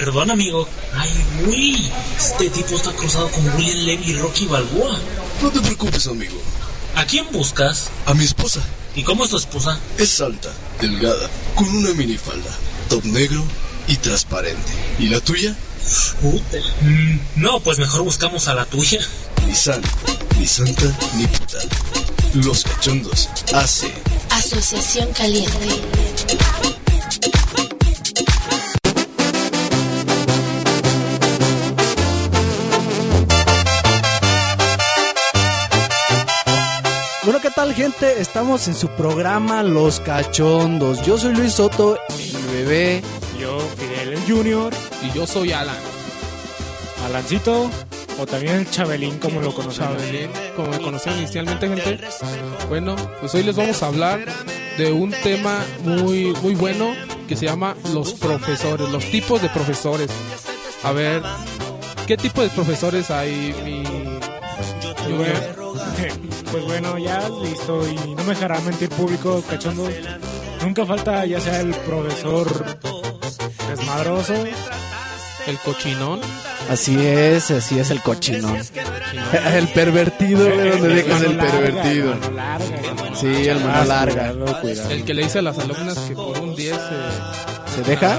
Perdón, amigo. Ay, güey. Este tipo está cruzado con William Levy y Rocky Balboa. No te preocupes, amigo. ¿A quién buscas? A mi esposa. ¿Y cómo es tu esposa? Es alta, delgada, con una minifalda, top negro y transparente. ¿Y la tuya? Puta. No, pues mejor buscamos a la tuya. Ni santa, ni santa, ni puta. Los Cachondos hace Asociación Caliente. Bueno, ¿qué tal, gente? Estamos en su programa Los Cachondos. Yo soy Luis Soto, el bebé. Yo, Fidel el Junior. Y yo soy Alan. Alancito, o también el Chabelín, como lo conocemos. Chabelín, como me conocían inicialmente, gente. Bueno, pues hoy les vamos a hablar de un tema muy bueno que se llama los profesores, los tipos de profesores. A ver, ¿qué tipo de profesores hay, mi Junior? Pues bueno, ya listo, y no me dejará mentir, público cachondo. Nunca falta ya sea el profesor desmadroso, el cochinón. Así es el cochinón. El pervertido, donde dejas el pervertido. Sí, el mano larga. Cuidado. El que le dice a las alumnas que por un 10 ¿se deja?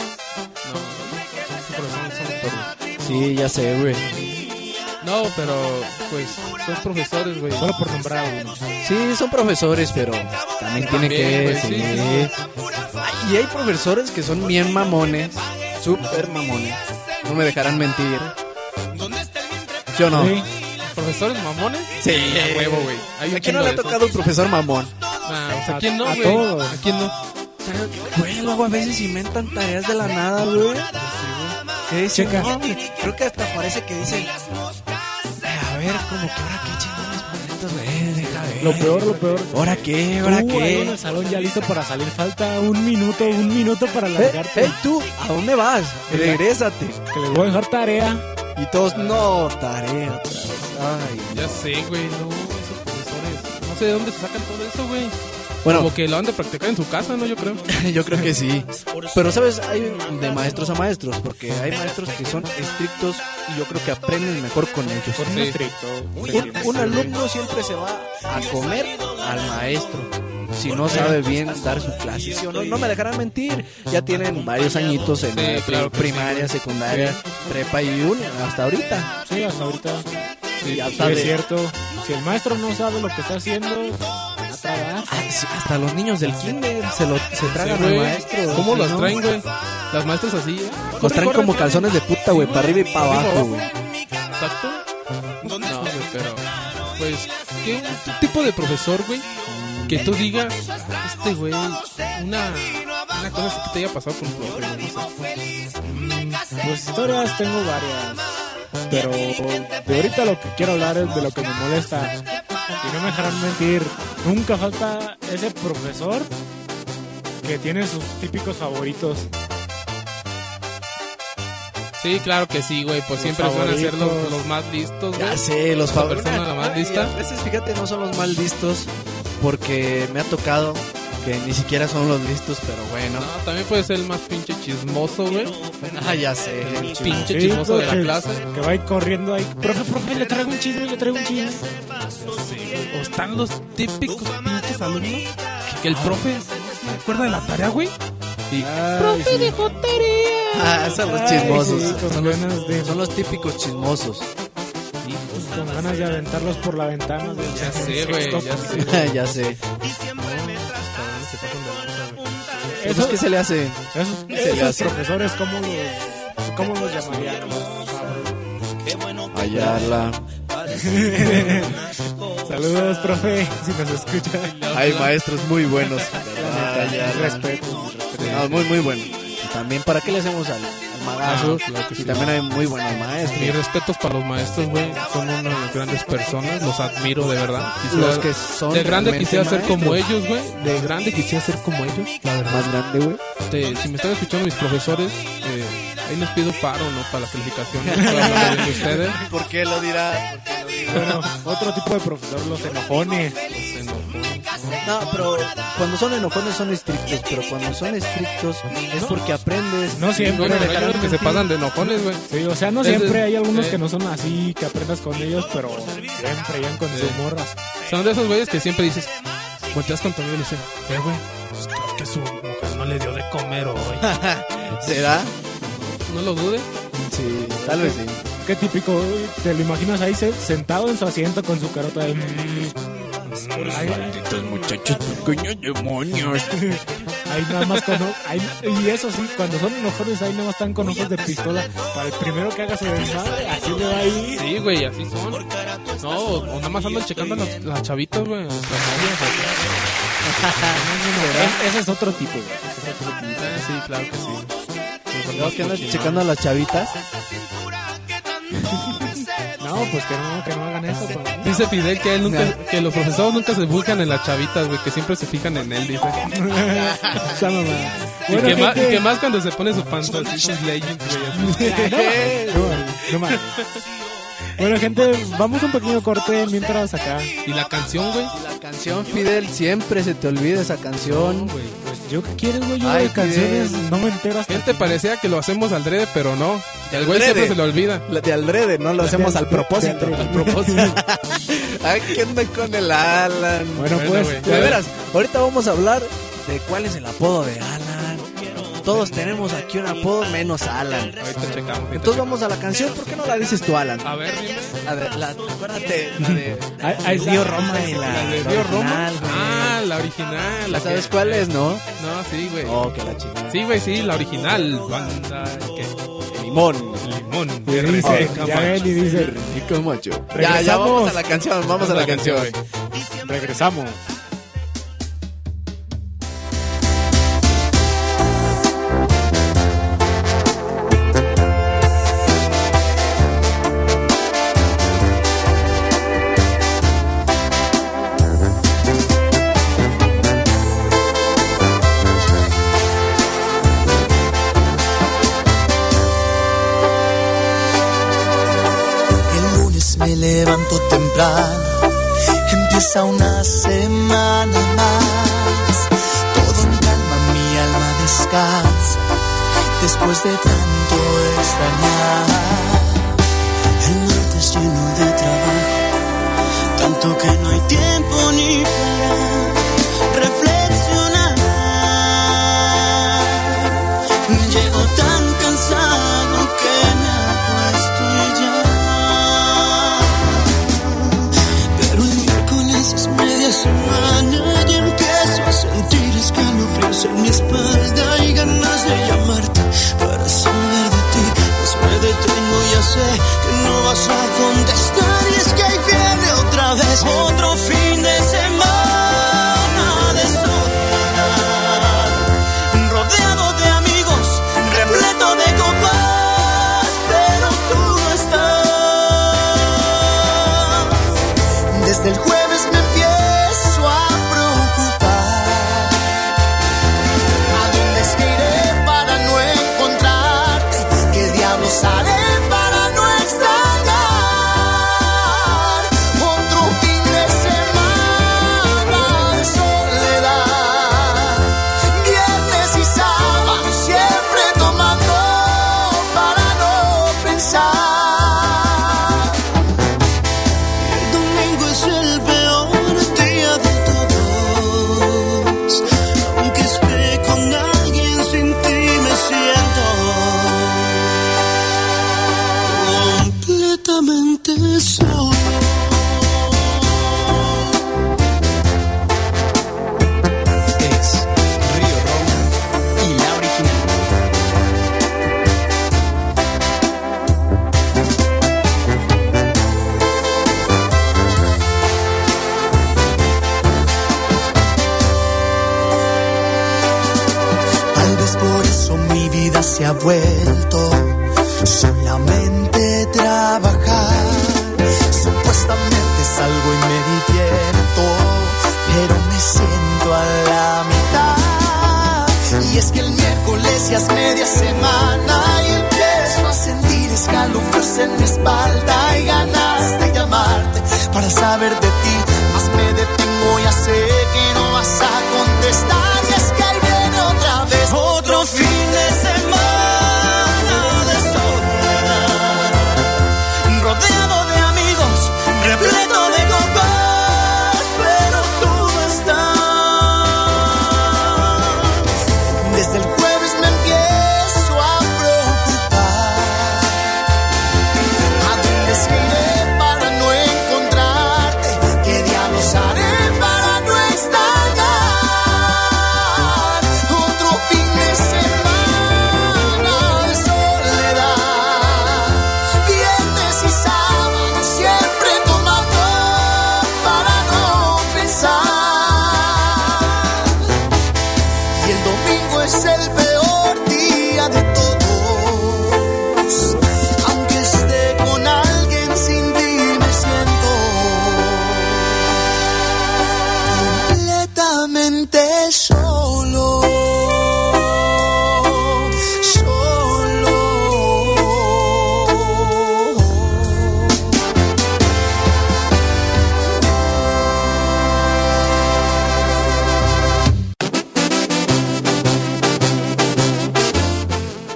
No, Sí, ya sé, güey. no, pero pues son profesores, güey. Solo por nombrar a uno. Sí, son profesores, pero también tiene que... güey, Sí. sí. Ay, y hay profesores que son bien mamones, súper mamones. No me dejarán mentir. ¿Yo no? Sí. ¿Profesores mamones? Sí, A huevo, güey. Hay un ¿A quién no chingo le ha de esos. tocado un profesor mamón? Ah, o sea, ¿a quién no, A güey? todos. ¿A quién no? Güey, luego a veces inventan tareas de la nada, güey. ¿Qué dicen? Checa. No, hombre, creo que hasta parece que dicen... a ver, como que ahora qué chingones boletos, güey, deja ver. Lo peor. ¿Ahora qué? ¿Ahora Tú ahí en qué? el salón ya listo para salir. Falta un minuto para largarte. Tú, ¿a dónde vas? Regrésate. Que les voy a dejar tarea. Y todos, no, tarea otra vez. Ay, Ya sé, güey, no, esos profesores. No sé de dónde se sacan todo eso, güey. bueno, Como que lo han de practicar en su casa, ¿no? Yo creo. yo creo que sí. Pero, ¿sabes? Hay de maestros a maestros, porque hay maestros que son estrictos y yo creo que aprenden mejor con ellos. Por un Sí. estricto. Un alumno siempre se va a comer al maestro si no sabe bien dar su clase. ¿Sí o no? No me dejarán mentir. Ya tienen varios añitos en Sí, claro que primaria, sí, secundaria, prepa y uni, hasta ahorita. Sí, hasta ahorita. Sí, Ya Sí, sabe. es cierto. Si el maestro no sabe lo que está haciendo, a tragar. Ah, sí, hasta los niños del kinder se tragan Sí, al güey. maestro. ¿Cómo ¿sí, los no? traen, güey? Las maestras así, ¿eh? Los traen Corre, como corre. calzones de puta, güey, para arriba y para abajo, güey. Exacto. No, güey, pero... Pues, ¿qué tipo de profesor, güey? Que tú digas, güey, una cosa así que te haya pasado con un profe, güey, no sé. Pues historias tengo varias. Pero de ahorita lo que quiero hablar es de lo que me molesta. Y no me dejarán mentir. Nunca falta ese profesor que tiene sus típicos favoritos. Sí, claro que sí, güey, pues Los siempre van a ser favoritos. los más listos, güey. Ya sé, los La favoritos. persona la más lista. A veces, fíjate, no son los más listos porque me ha tocado que ni siquiera son los listos, pero bueno. No, también puede ser el más pinche chismoso, güey. Ah, ya sé. Pinche chismoso de la que- clase. Que va a ir corriendo ahí. Profe, le traigo un chisme. O están los típicos pinches alumnos que el profe no se acuerda de la tarea, güey. Y, profe, dejó tarea. Ah, son los chismosos. Ay, sí, con ganas de... Son los típicos chismosos. Con ganas de aventarlos por la ventana. Ya sé, güey, ya sé. Ya sé. No, los cabrones se pasan de lanza, güey. Eso es que se le hace. Esos hace. profesores, ¿cómo los llamarían? Ayala. Saludos, profe, si nos escucha. Hay maestros muy buenos. Respeto. No, muy buenos. Y también, ¿para qué le hacemos al magazo? Ah, claro que Y sí. también hay muy buenos maestros. Mis respetos para los maestros, güey. Son unas grandes personas. Los admiro, de verdad. Los que son de grande realmente quisiera ser como maestros. ellos, güey. De grande quisiera ser como ellos, la verdad. Más grande, güey. Si me están escuchando mis profesores, ahí les pido paro, ¿no? Para las calificaciones. Estoy hablando de ustedes. ¿Por qué lo dirá? Bueno, otro tipo de profesor, los enojones. Los enojones, ¿no? No, pero cuando son enojones son estrictos, pero cuando son estrictos es porque aprendes. No siempre. Bueno, hay unos que se pasan de enojones, güey. Sí, o sea, no siempre. Hay algunos que no son así, que aprendas con ellos, pero siempre llegan con su humor. Son de esos güeyes que siempre dices, volteas con tu amigo y le dices, güey, pues creo que su mujer no le dio de comer hoy. ¿Será? No lo dude. Sí, tal vez sí. Qué típico, te lo imaginas ahí sentado en su asiento con su carota de... Malditos muchachos pequeños demonios. Ahí nada más y eso sí, cuando son enojones ahí nada más están con ojos de pistola. Para el primero que haga su desmadre, así le va a ir. Sí, güey, así son. No, o nada más andan checando las chavitas, güey. Ese es otro tipo, güey. Sí, claro que sí. ¿No que andan checando a las chavitas? No, pues que no hagan eso. Pues. Dice Fidel que que los profesores nunca se buscan en las chavitas, güey, que siempre se fijan en él, dice. Esa mamá. Y que más cuando se pone su pantalón, sus leggings, güey. No mames. Bueno, gente, vamos a un pequeño corte mientras acá. ¿Y la canción, güey? La canción, Fidel, siempre se te olvida esa canción. Pues yo qué quieres, güey, yo Ay, de canciones Fidel. no me entero hasta Gente, aquí. parecía que lo hacemos al drede, pero no. Y al güey Adrede. siempre se le olvida. La de Aldrede, no lo hacemos al propósito. de- Al propósito. Ay, ¿qué onda con el Alan? Bueno, Bueno, pues, güey. De veras, ahorita vamos a hablar de cuál es el apodo de Alan. Todos tenemos aquí un apodo menos Alan. Ahorita checamos. Entonces vamos a la canción, ¿por qué no la dices tú, Alan? A ver, dime. Acuérdate, la de Ahí Río está. Roma y ¿La la de Río Roma? original, güey. Ah, la original. ¿La sabes cuál es, no? No, sí, güey. Oh, que la chingada. Sí, güey, sí, la original. Banda, ¿qué? Limón. Limón. Y dice, RC, ya ven y dice, Rico macho. Ya, Regresamos. vamos a la canción, vamos a la canción. güey. regresamos. El lunes me levanto temprano, empieza una semana más. Todo en calma, mi alma descansa, después de tanto extrañar. El martes lleno de trabajo, tanto que no hay tiempo ni para reflexionar. Llego tan cansado que me acuesto y ya. Pero el miércoles es media semana y empiezo a sentir escalofríos en mi espalda y ganas de llamarte para saber de ti. Pues me detengo, ya sé que no vas a contestar y es que ahí viene otra vez otro fin de semana de soledad, rodeado de amigos, repleto de copas, pero tú no estás. Desde el jueves me empiezo a preocupar. ¿A dónde es que iré para no encontrarte? ¿Qué diablos haré para no extrañar? Otro fin de semana de soledad, viernes y sábado siempre tomando para no pensar. El domingo es el peor día de todos, aunque esté con alguien, sin ti me siento completamente solo. Es Río Roma y la original. Tal vez por eso mi vida se ha vuelto solamente trabajar. Supuestamente salgo y me divierto, pero me siento a la mitad. Y es que el miércoles ya es media semana y empiezo a sentir escalofríos en mi espalda y ganas de llamarte para saber de ti. Más me detengo, ya sé que no vas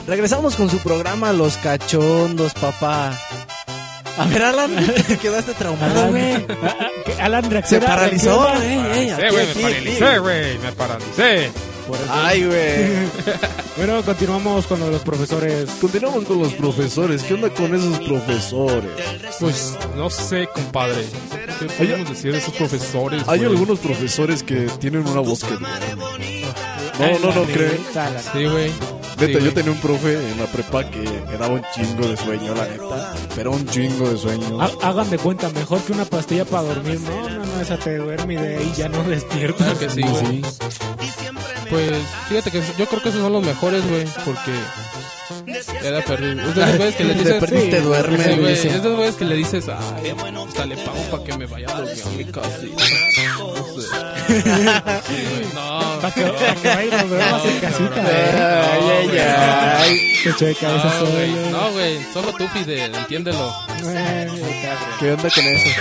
Regresamos con su programa Los Cachondos, papá. A ver, Alan, te quedaste traumado, güey. Alan reacciona. Se paralizó, reacciona. Me paralicé. Por eso. Ay, güey. Bueno, continuamos con lo de los profesores. Continuamos con los profesores. ¿Qué onda con esos profesores? Pues no sé, compadre. ¿Qué podemos decir de esos profesores? Hay güey? algunos profesores que tienen una voz que duerme. No creen. Sí, güey. Neta, Sí, yo güey. tenía un profe en la prepa que me daba un chingo de sueño, la neta. Pero un chingo de sueño. Hagan de cuenta, mejor que una pastilla para dormir. No, esa te duerme y de ahí ya no despiertas. Claro que sí, güey. Pues fíjate que yo creo que esos son los mejores, güey, porque ya la perdí. Es de esos güeyes que le dices, perdiste, duerme, sí, güey, dice. es de esos güeyes que le dices, ay, hasta le pago para que me vaya a dormir a mi casa. No sé. Sí, güey, no. Para que vaya a volver a su casita. Ay. Que checa esa No, güey, sola. no, güey, solo tú, Fidel, entiéndelo. ¿Qué onda con eso?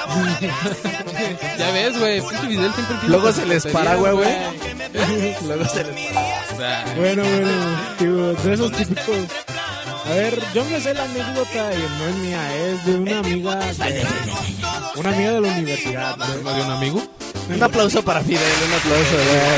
Ya ves, güey, pinche Fidel siempre empieza Luego con se les tonterías, para, güey. Luego se les para. Bueno, digo, de esos típicos. A ver, yo me sé la anécdota y no es mía, es de una amiga de la universidad. ¿no? ¿No de un amigo? Un aplauso para Fidel, un aplauso.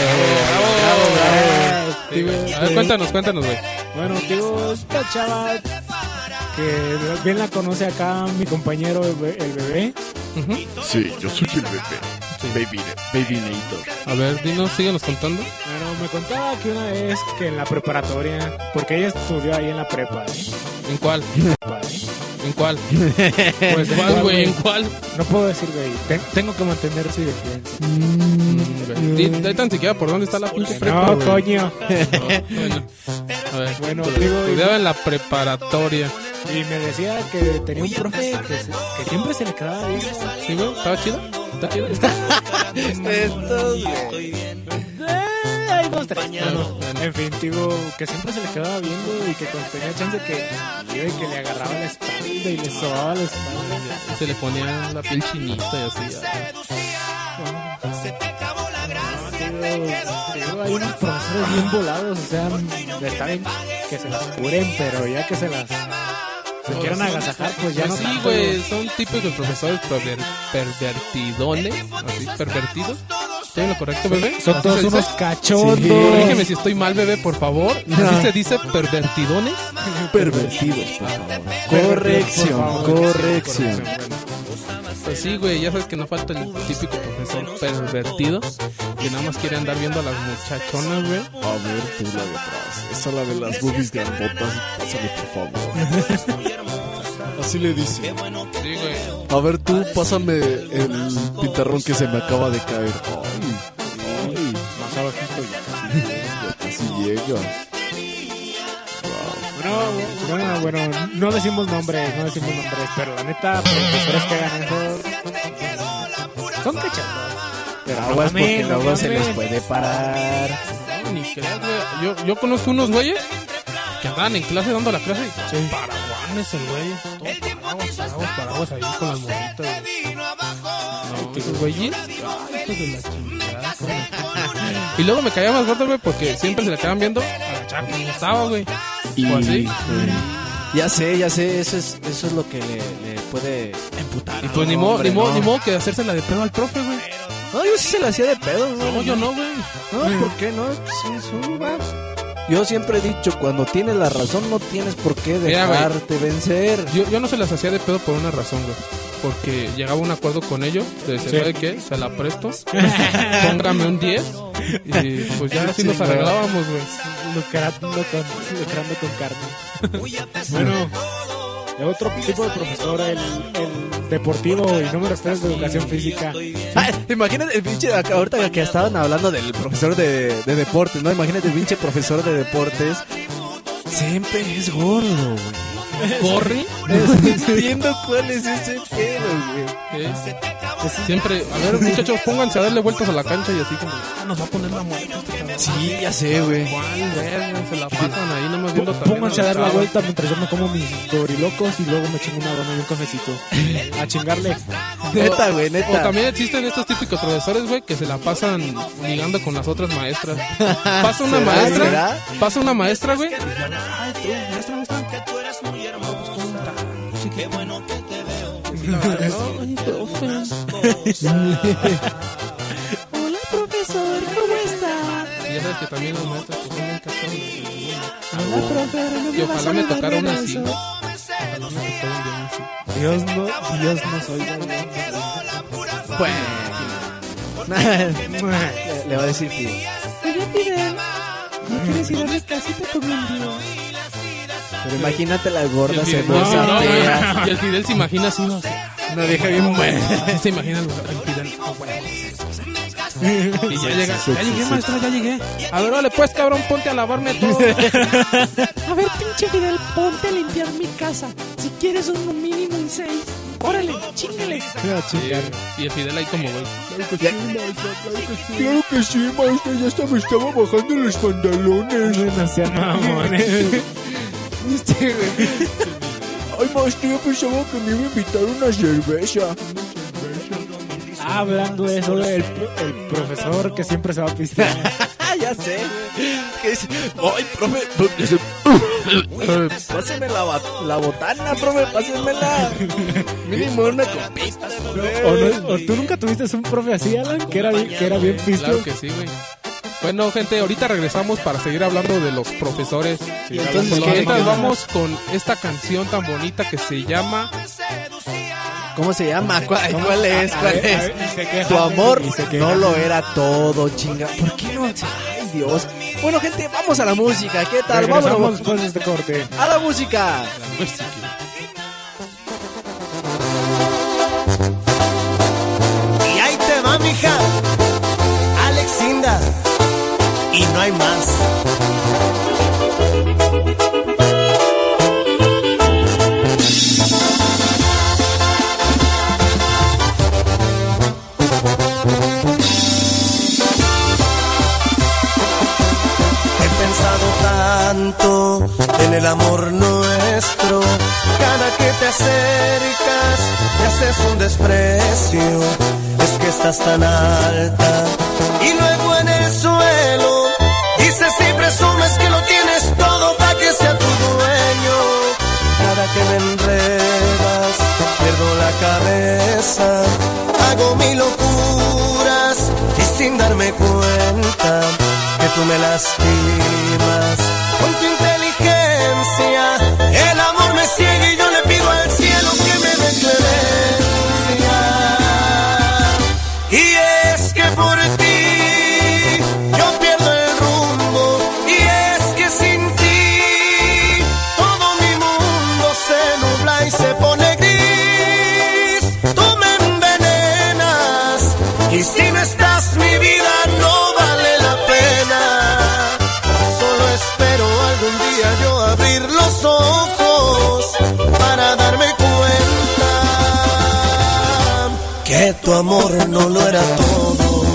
Sí, güey. A ver, cuéntanos, güey. Bueno, digo, esta chava que bien la conoce acá mi compañero el bebé. Sí, yo soy el bebé. Baby Nator. A ver, dinos, síguenos contando. Bueno, me contaba que una vez que en la preparatoria, porque ella estudió ahí en la prepa, ¿En cuál? ¿En cuál? Pues ¿En cuál, cuál, güey, güey? ¿en cuál? No puedo decir, güey, tengo que mantener su defensa. Di tan siquiera por dónde está la pinche prepa, No, güey. coño. Bueno, a ver. Bueno, digo, Estudiaba en la preparatoria. y me decía que tenía un profe que siempre se le quedaba bien. ¿Sí, güey? ¿Estaba chido? ¿Está chido? Hay dos, tres. Bueno. En fin, digo, que siempre se le quedaba viendo y que cuando tenía chance que iba y que le agarraba la espalda y le sobaba la espalda. Se le ponía la piel chinita y así. Digo, hay unos profesores bien volados, o sea, está bien que se las curen, pero ya que se quieran agasajar, pues ya Pues no sí, tanto. güey, son típicos profesores pervertidones, así, pervertidos. ¿Estoy en lo correcto, bebé? Son ¿Así todos se dice? unos cachondos. Corrígeme si estoy mal, bebé, por favor. ¿Así se dice pervertidones? Pervertidos, por favor. Corrección. Pues sí, güey, ya sabes que no falta el típico profesor pervertido que nada más quiere andar viendo a las muchachonas, güey. A ver, tú la de atrás. Esa la de las boobies grandotas. Pásale, por favor. Así le dice. Sí, güey. A ver, tú, pásame el pintarrón que se me acaba de caer. Ay, Más abajito ya casi llegas. Bueno, no decimos nombres, pero la neta, profesores que hagan eso son cachondos. Pero aguas porque luego se les puede parar. No, ni creas, güey. Yo conozco unos güeyes que andaban en clase dando la clase y todos paraguanes el güey. Todos paraguas ahí con las morritas, güey. No, esos güeyes. Ay, hijos de la chingada. Y luego me caía más gordo, güey, porque siempre se le quedaban viendo a la chava como estaba, güey. O así. Ya sé, eso es lo que le puede emputar. Y pues ni modo que hacérsela de pedo al profe, güey. No, yo sí se la hacía de pedo, güey. No, yo no, güey. No, ¿por qué no? Sí, suba. Yo siempre he dicho, cuando tienes la razón no tienes por qué Mira, güey. dejarte vencer. Yo no se las hacía de pedo por una razón, güey. Porque llegaba a un acuerdo con ellos de decir, ¿sabe qué? Se la presto. Póngame un 10. Y pues ya así nos arreglábamos, güey. Lucrando con carne. Bueno, de otro tipo de profesor, el deportivo y números 3 de educación física. Imagínate el pinche, ahorita que estaban hablando del profesor de deportes, ¿no? Imagínate el pinche profesor de deportes. Siempre es gordo, güey. ¿Corre? Entiendo cuál es ese pedo, güey. Siempre, a ver, muchachos, pónganse a darle vueltas a la cancha y así como, nos va a poner la muerte este cabrón. Sí, ya sé, güey. ¿Cuál verga? Se la pasan ahí nomás viendo también. Pónganse a dar la vuelta mientras yo me como mis dorilocos y luego me chingo una dona y un cafecito. A chingarle. Neta, güey, O neta. también existen estos típicos profesores, güey, que se la pasan ligando con las otras maestras. Pasa una ¿Será? maestra, ¿Será? pasa una maestra, güey. Ay, tú, maestra, maestra. No, pues, ¿cómo está? Qué bueno que te veo. Ay, profe. Hola, profesor, ¿cómo está? Y ya sabes que también los maestros pues, son bien cabrones. Hola, profe, no Y me vas ojalá a me dar tocara una beso. así. Ojalá me tocara un día así. Dios nos oiga. Le va a decir Fidel. Oye, Fidel, ¿no quieres ir a mi casita con un día? Pero imagínate la Y el gorda Fidel, cebosa, no, fea. güey. Y el Fidel se imagina así, no sé. Una vieja bien buena. Se imagina el Fidel. Ah, bueno. Y ya llega. Ya llegué, maestra, ya llegué. A ver, vale, pues, cabrón, ponte a lavarme todo. A ver, pinche Fidel, ponte a limpiar mi casa. Si quieres un mínimo un 6, órale, chingale. Y el Fidel ahí como, güey. Claro que sí, maestra, ya hasta me estaba bajando los pantalones. No sean mamones. Ay, maestra, yo pensaba que me iba a invitar una cerveza. Hablando de eso, el profesor que siempre se va a pistear. Ya sé. ¿Qué dice? Ay, profe. Páseme la botana, profe, pásenmela. Mínimo una copita, ¿O tú nunca tuviste un profe así, Alan? Que era bien pisto. Claro que sí, güey. Bueno, gente, ahorita regresamos para seguir hablando de los profesores. Y entonces, Por lo ¿qué? mientras vamos con esta canción tan bonita que se llama ¿Cómo se llama? ¿Cuál es? ¿Cuál y es? se quejan, Tu amor y se quejan. no lo era todo, chinga. ¿Por qué no? Ay, Dios. Bueno, gente, vamos a la música. ¿Qué tal? Regresamos Vámonos después de este corte. a la música. Y ahí te va, mija, Alexinda, y no hay más. He pensado tanto en el amor nuestro. Cada que te acercas, te haces un desprecio. Es que estás tan alta y luego en el suelo dices y presumes que lo tienes todo para que sea tu dueño. Cada que me enredas, pierdo la cabeza. Hago mil locuras y sin darme cuenta que tú me lastimas. Con tu inteligencia el amor me ciega y yo le pido al cielo que me dé clemencia. Y es que por ti yo pierdo el rumbo, y es que sin ti todo mi mundo se nubla y se pone gris. Tú me envenenas y si no estás mi vida no vale la pena. Solo espero algún día yo abrir los ojos para darme cuenta que tu amor no lo era todo.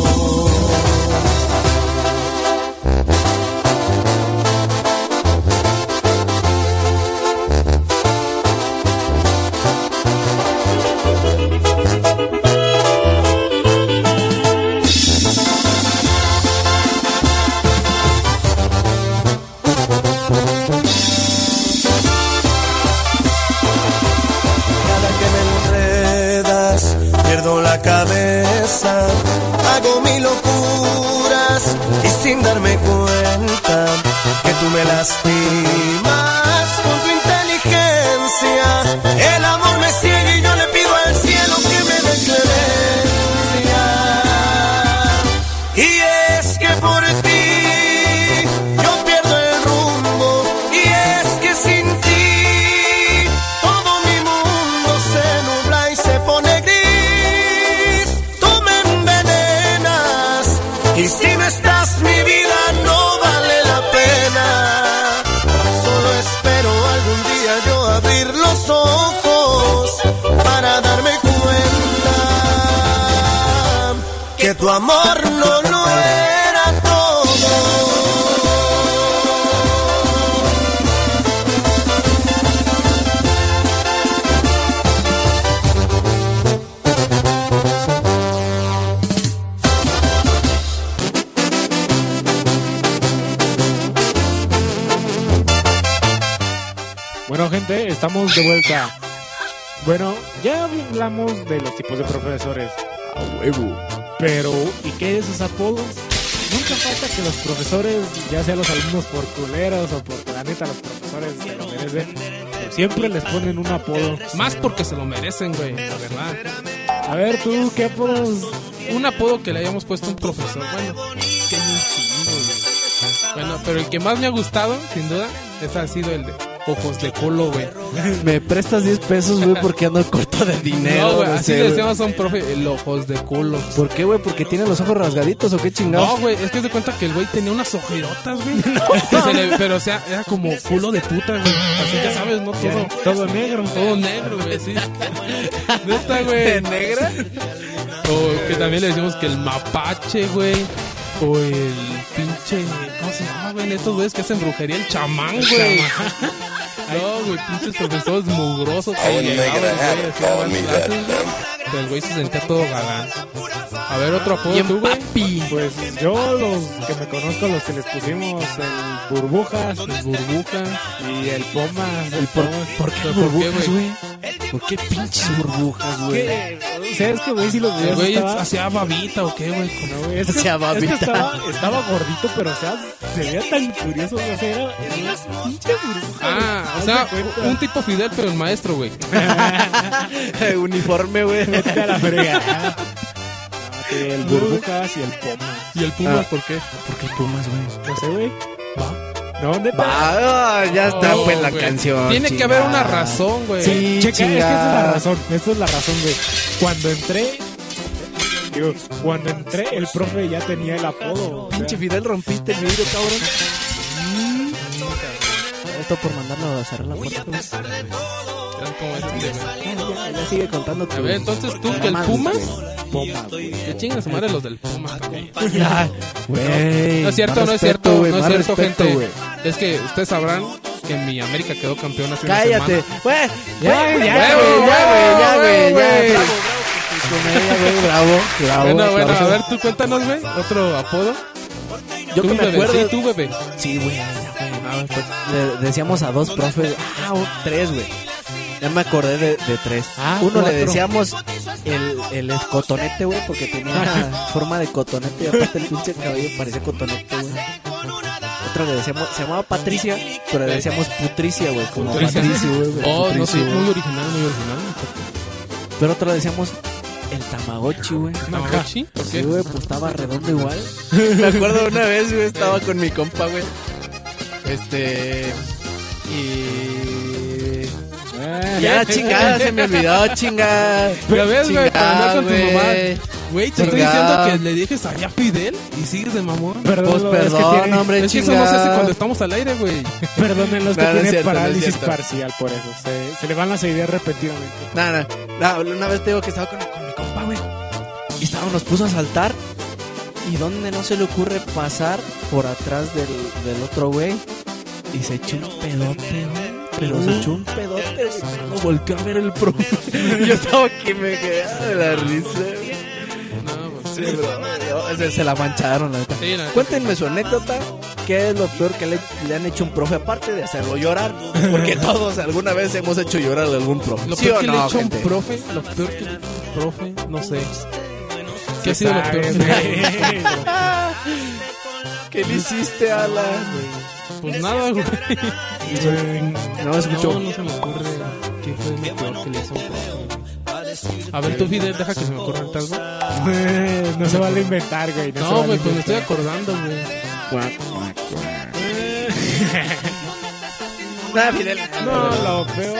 Cada que me enredas, pierdo la cabeza. Hago mil locuras y sin darme cuenta que tú me lastimas. Con tu inteligencia el amor me ciega y yo le pido al cielo que me dé clemencia. Y es que por ti yo pierdo el rumbo, y es que sin ti todo mi mundo se nubla y se pone gris. Tú me envenenas y si no estás mi vida no vale la pena. tu amor no lo era todo. Bueno, gente, estamos de vuelta. Bueno, ya hablamos de los tipos de profesores. A huevo. Pero, ¿y qué de esos apodos? Nunca falta que los profesores, ya sea los alumnos por culeros o porque la neta los profesores se lo merecen, pero siempre les ponen un apodo. Más porque se lo merecen, güey, la verdad. A ver, tú, ¿qué apodos? Un apodo que le hayamos puesto a un profesor, bueno, que muy chingo, güey. Bueno, pero el que más me ha gustado, sin duda, ese ha sido el de Ojos de Culo, güey. Me prestas 10 pesos, güey, porque ando corto de dinero. No, güey, no así sé, le güey. decíamos a un profe, el Ojos de Culo. ¿Por qué, güey? ¿Porque tiene los ojos rasgaditos o qué chingados? No, güey, es que se cuenta que el güey tenía unas ojerotas, güey. Pero, o sea, era como culo de puta, güey. Así ya sabes, ¿no? Todo negro. Todo negro, güey, sí. ¿Neta, güey? ¿De negra? O que también le decimos que el mapache, güey. O el pinche... ¿Cómo se llama, güey? Estos güeyes que hacen brujería, el chamán, güey. No, güey, pinches profesores mugrosos que llegaban, güey, hacían más clases, güey. Pero el güey se sentía todo galán. A ver, otro apodo tú, güey. Pues yo, los que me conozco, los que les pusimos el Burbujas, El burbuja. y el Pomas. ¿Por qué ¿Por burbujas, qué, güey? ¿Por qué pinches burbujas, güey? ¿Qué? ¿Sabes que, güey, si los El videos güey estaba... hacía babita o qué, güey. No, güey, es que, Hacía es que babita. estaba gordito, pero, o sea, se veía tan curioso, o sea, era una pinche burbuja. Ah, güey. o sea, Haz de cuenta. un tipo Fidel, pero el maestro, güey. Uniforme, güey. Vete a la fregada. El Burbujas y el Pomas. ¿Y el Puma, Ah. por qué? ¿Por qué Pumas, güey? No sé, güey. No, neta. Va, ya está, Oh, pues, la güey. canción. Tiene que chingada. haber una razón, güey. Sí, Checa, es que esa es la chingada. razón. Esta es la razón, güey. Cuando entré, el profe ya tenía el apodo. O sea, Pinche Fidel, rompiste el vidrio, cabrón. Esto por mandarlo a cerrar la puerta. güey. Eran como ese tema. Ya sigue contando. A ver, entonces tú, que el Pumas. Pomas, güey. Que chingas su madre los del Pumas. güey. Güey. No es cierto, más no es respeto, cierto, güey, no es más cierto, respeto, gente. güey. Es que ustedes sabrán que mi América quedó campeón hace una Cállate. semana. Güey, Ya, güey, ya, ya, güey, güey, ya, güey, güey. ya. Bravo, güey, bravo. Bueno, a aplausos. ver, tú cuéntanos, güey, otro apodo. Yo Tú, que me bebé, acuerdo. sí, tú, bebé. Sí, güey, ya, güey. No, pues, le decíamos a dos profes. Tres, güey. Ya me acordé de tres. Uno le 4. decíamos el cotonete, güey, porque tenía forma de cotonete y aparte el pinche cabello parecía cotonete, güey. Otro le decíamos, se llamaba Patricia, pero le decíamos Putricia, güey, como Putricia. Patricio, güey. Oh, no sé, Putricio, güey. muy original, muy original. Pero otro le decíamos el Tamagotchi, güey. ¿Tamagotchi? ¿Por Sí, qué? güey, pues estaba redondo igual. Me acuerdo una vez, güey, estaba con mi compa, güey. Y... Ya, chingada, se me olvidó, chingada. Ya ves, güey, para andar con tu mamá. güey. Güey, te estoy Chingada. diciendo que le dejes allá a Fidel y sigues de mamón. Perdón, Pues es que perdón, tiene- hombre, Es que eso no se hace chingada. cuando estamos al aire, güey. Perdonen los que No, no es tienen cierto, no es parálisis cierto. parcial por eso. Se le van las ideas repentinamente. No, una vez te digo que estaba con mi compa, güey. Y nos puso a saltar. ¿Y dónde no se le ocurre pasar por atrás del otro güey? Y se echó un pedote, güey. Pero se echó un pedote, güey. Cuando volteó a ver el profe. Yo estaba que me quedaba de la risa, güey. No, pues Sí, bro. Se la mancharon, la neta. sí, la neta. Cuéntenme su anécdota. ¿Qué es lo peor que le han hecho a un profe? Aparte de hacerlo llorar. Porque todos alguna vez hemos hecho llorar a algún profe. Lo ¿Sí peor o que le no, he hecho a un gente? profe, lo peor que le he hecho a un profe, no sé. ¿Qué ha sido lo peor que le he hecho? ¿Qué le hiciste, Alan? Pues nada, güey. No me escuchó. No se me ocurre qué fue lo peor que le hizo a un profe, güey. A ver, tú, Fidel, deja que se me ocurra algo. No se vale inventar, güey. se No, vale güey, pues me estoy inventar. acordando, güey. Nada, Fidel. No, lo peor.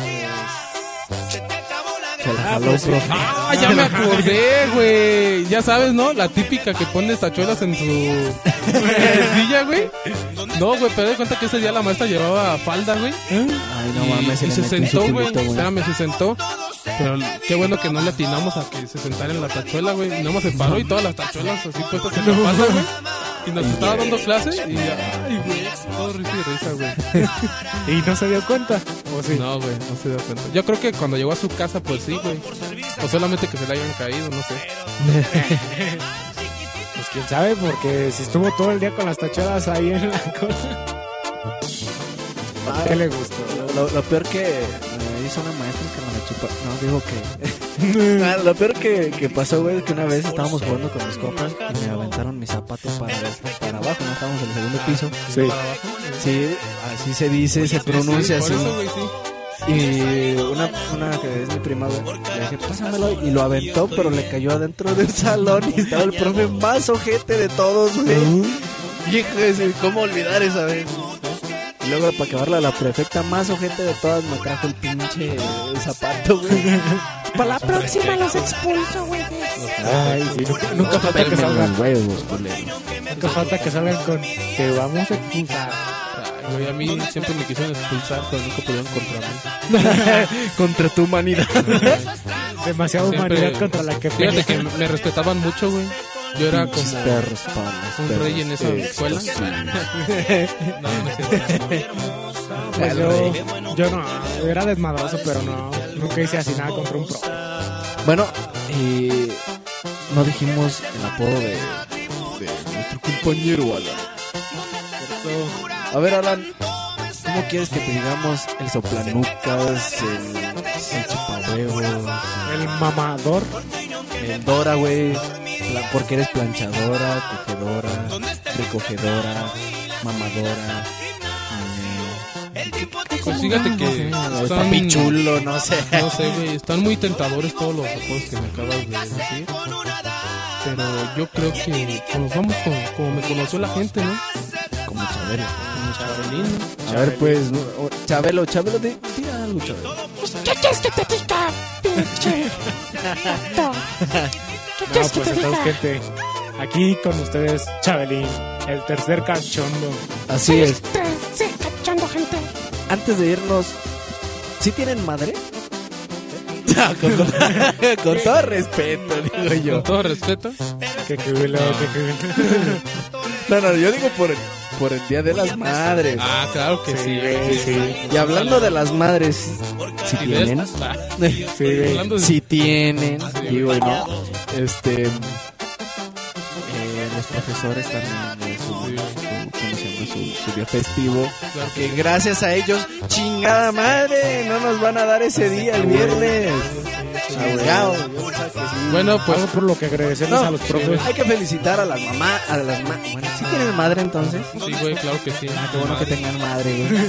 Se la jaló, profe. Ah, ya me acordé, güey. Ya sabes, ¿no? La típica que pone tachuelas en su silla, güey. No, güey, pero de cuenta que ese día la maestra llevaba falda, güey. Ay, no mames, y le se metí en su sentó, güey. culito, Espérame, se sentó. Pero qué bueno que no le atinamos a que se sentara en la tachuela, güey. Y nada más se paró y todas las tachuelas así puestas en la pasa, güey. Y nos estaba dando clase y ay, güey, todo risa y risa, güey. ¿Y no se dio cuenta? ¿O sí? No, güey, no se dio cuenta. Yo creo que cuando llegó a su casa, pues sí, güey. O solamente que se le hayan caído, no sé. Pues quién sabe, porque si estuvo todo el día con las tachadas ahí en la cosa. ¿Qué le gustó? Lo peor que me hizo una maestra es que me la chupa. No, digo que. Lo peor que pasó, güey, es que una vez estábamos jugando con mis compas y me aventaron mis zapatos para abajo, no estábamos en el segundo piso. Sí. Sí, así se dice, se pronuncia por así. eso, güey, sí. Y una que es mi prima, güey, le dije, pásamelo, y lo aventó, pero le cayó adentro del salón y estaba el profe más ojete de todos, güey. Hijo, ¿cómo olvidar esa vez? Y luego, para acabarla, la prefecta más ojete de todas me trajo el pinche zapato, güey. Para la próxima los expulso, güey. Ay, sí, nunca falta que salgan. Huevos, culeros. Nunca falta que salgan con te vamos a expulsar. Ay, güey, a mí siempre me quisieron expulsar, pero nunca pudieron contra mí. Contra tu humanidad. Demasiada Siempre- humanidad contra la que Fíjate que me respetaban mucho, güey. Yo era como Pinches perros, palas, un perros. rey en esa escuela. No, no es cierto. Pues yo no, era desmadroso, pero no, nunca hice así nada contra un pro. Bueno, y no dijimos el apodo de nuestro compañero Alan. A ver, Alan, ¿cómo quieres que te digamos el soplanucas, el chupahuevos, El mamador. el Dora, güey? Porque eres planchadora, tejedora, recogedora, mamadora. Pues fíjate que están, Papichulo, no sé. no sé, güey, están muy tentadores todos los apodos que me acabas de decir. Pero yo creo que nos vamos como me conoció la gente, ¿no? Como Chabelo. Como Chabelín, ¿no? A ver, pues, Chabelo, di algo, Chabelo. ¿Qué quieres que te diga, pinche? puto? ¿Qué No, quieres que pues te entonces, diga? gente, aquí con ustedes, Chabelín, el tercer cachondo. Así es. Sí, cachando gente. Antes de irnos, ¿sí tienen madre? con todo respeto, digo yo. Con todo respeto. Que culo, que culo. No, yo digo por el Día de las Madres. Ah, claro que sí, güey. Sí, Y hablando de las madres, si ¿Y de tienen, estas? Ah, sí. hablando de... si tienen, Sí, digo, no, los profesores también ¿cómo se llama? Su día festivo, Claro que gracias a ellos, chingada madre, no nos van a dar ese día el viernes. Chingado, yo pensaba que sí. Bueno, pues Algo por lo que agradecerles No, a los profes. hay que felicitar a las mamás, bueno, ¿sí tienen madre entonces? sí, güey, claro que sí. Qué bueno que tengan madre, güey.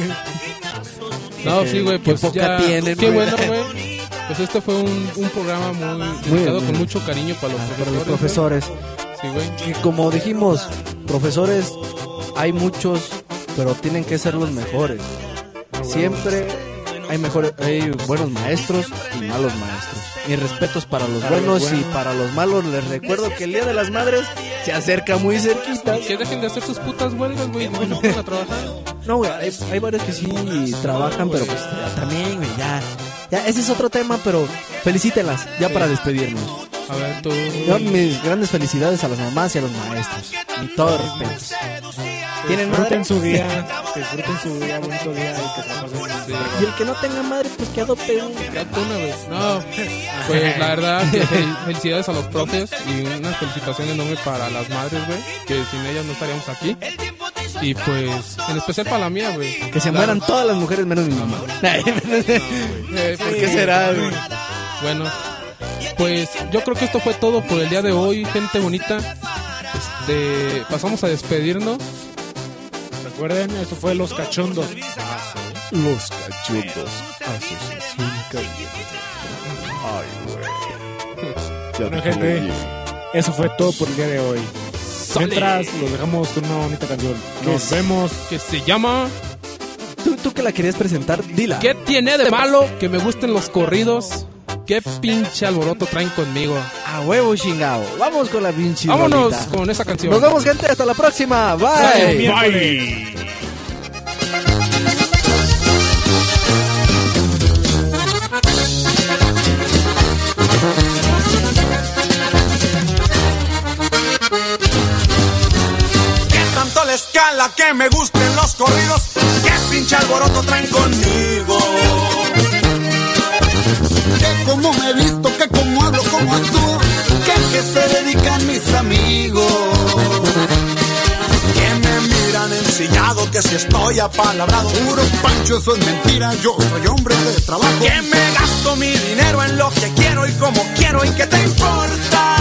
No, sí, güey, pues Qué poca ya... tienen, Qué güey. bueno, güey. Pues este fue un programa muy dedicado con mucho cariño para los Para profesores. los profesores. güey. Sí, güey. Y como dijimos, profesores hay muchos, pero tienen que ser los mejores. Siempre hay buenos maestros y malos maestros. Mis respetos para los Para los buenos y buenos. para los malos. Les recuerdo que el Día de las Madres se acerca muy cerquita. Que dejen de hacer sus putas huelgas, güey. No se pongan a trabajar. No, güey, hay varios que sí trabajan, pero pues también, güey, ya, ese es otro tema, pero felicítenlas, ya para despedirnos. A ver, tú... Yo, mis grandes felicidades a las mamás y a los maestros. Y todo respeto. ¿Tienen madre? Disfruten su día, bonito día y que se la pasen bien. Y el que no tenga madre, pues que adopte un... Date una, güey. No, pues la verdad, que felicidades a los profes y una felicitación enorme para las madres, güey. Que sin ellas no estaríamos aquí. Y pues, en especial para la mía, güey. Que se mueran todas las mujeres menos mi mamá. ¿Por qué será, güey? Bueno, pues yo creo que esto fue todo por el día de hoy, gente bonita. Pasamos a despedirnos. Recuerden, eso fue Los Cachondos. Los Cachondos, Asociación Caliente. Ay, güey. Ya Bueno, te gente, leí. eso fue todo por el día de hoy. Sale. Mientras, los dejamos con una bonita canción. Nos vemos. Que se llama... Tú que la querías presentar, dila. ¿Qué tiene de malo que me gusten los corridos? ¿Qué pinche alboroto traen conmigo? A huevo, chingado. Vamos con la pinche Vámonos rolita. con esa canción. Nos vemos, gente. Hasta la próxima. Bye. Bye. cala que me gusten los corridos, qué pinche alboroto traen conmigo. Que como me he visto, que como hablo, como actúo, que se dedican mis amigos. Que me miran ensillado, que si estoy apalabrado. Puro Pancho, eso es mentira, yo soy hombre de trabajo. Que me gasto mi dinero en lo que quiero y como quiero, ¿y qué te importa?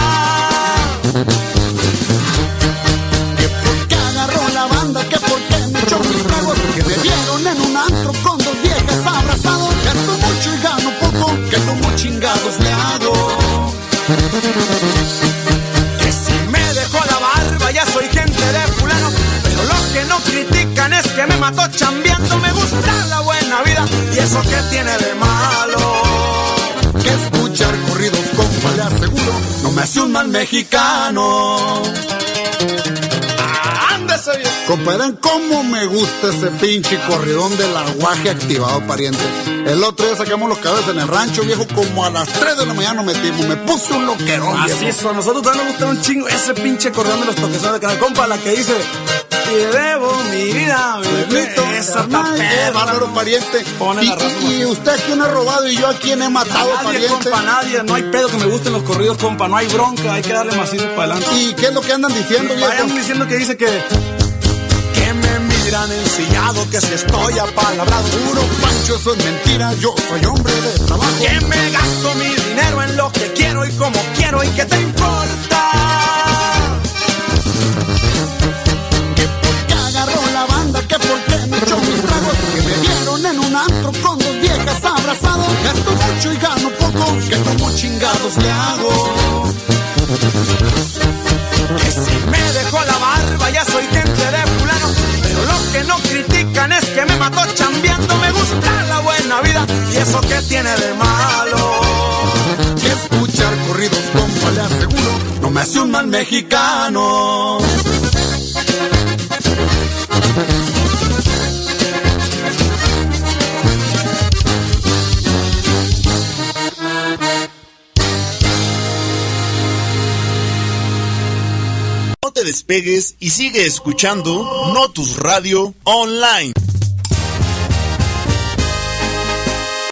Que porque agarró la banda, que porque me echó mis tragos, que me vieron en un antro con dos viejas abrazados. Gasto mucho y gano poco, que como chingados le hago. Que si me dejó la barba ya soy gente de fulano, pero lo que no critican es que me mató chambeando. Me gusta la buena vida y eso que tiene de malo. Que escuchar corridos, compa, le aseguro, no me hace un mal mexicano. Ándese bien. Compadre, cómo me gusta ese pinche corridón del aguaje activado, pariente. El otro día sacamos los cabezas en el rancho, viejo, como a las 3 de la mañana nos metimos. Me puse un loquerón, así viejo. es, a nosotros también nos gusta un chingo ese pinche corredón de los toquesones de canal. Compa, la que dice, te debo mi vida, esa bárbaro, pariente. Y usted a quién ha robado y yo a quién he matado, nadie, pariente. Compa, nadie, no hay pedo que me gusten los corridos, compa, no hay bronca, hay que darle macizo para adelante. ¿Y qué es lo que andan diciendo, viejo? Vayan diciendo que dice que me miran ensillado, que si estoy apalabrado. Puro Pancho, eso es mentira, yo soy hombre de trabajo. Que me gasto mi dinero en lo que quiero y como quiero, ¿y qué te importa? Que porque agarró la banda, que porque me echó mis tragos, que me vieron en un antro con dos viejas abrazados. Gasto mucho y gano poco, que como chingados le hago. Que si me dejó la barba ya soy gente de fulano, pero lo que no critican es que me mató chambeando. Me gusta la buena vida y eso que tiene de malo. Que escuchar corridos, compa, le aseguro, no me hace un mal mexicano. No te despegues y sigue escuchando Notus Radio Online.